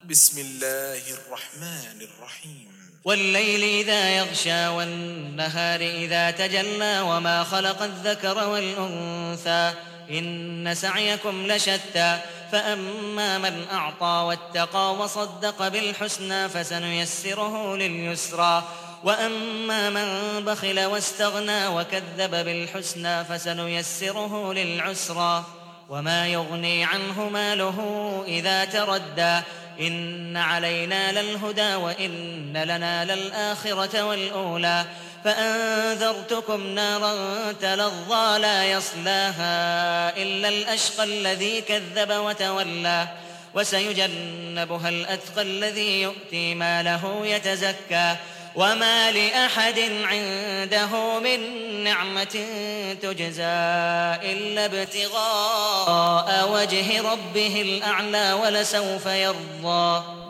بسم الله الرحمن الرحيم والليل إذا يغشى والنهار إذا تجلى وما خلق الذكر والأنثى إن سعيكم لشتى فأما من أعطى واتقى وصدق بالحسنى فسنيسره لليسرى وأما من بخل واستغنى وكذب بالحسنى فسنيسره للعسرى وما يغني عنه ماله إذا تردى إن علينا للهدى وإن لنا للآخرة والأولى فأنذرتكم نارا تلظى لا يصلاها إلا الأشقى الذي كذب وتولى وسيجنبها الأتقى الذي يؤتي ماله يتزكى وما لأحد عنده من نعمة تجزى إلا ابتغاء وجه ربه الأعلى ولسوف يرضى.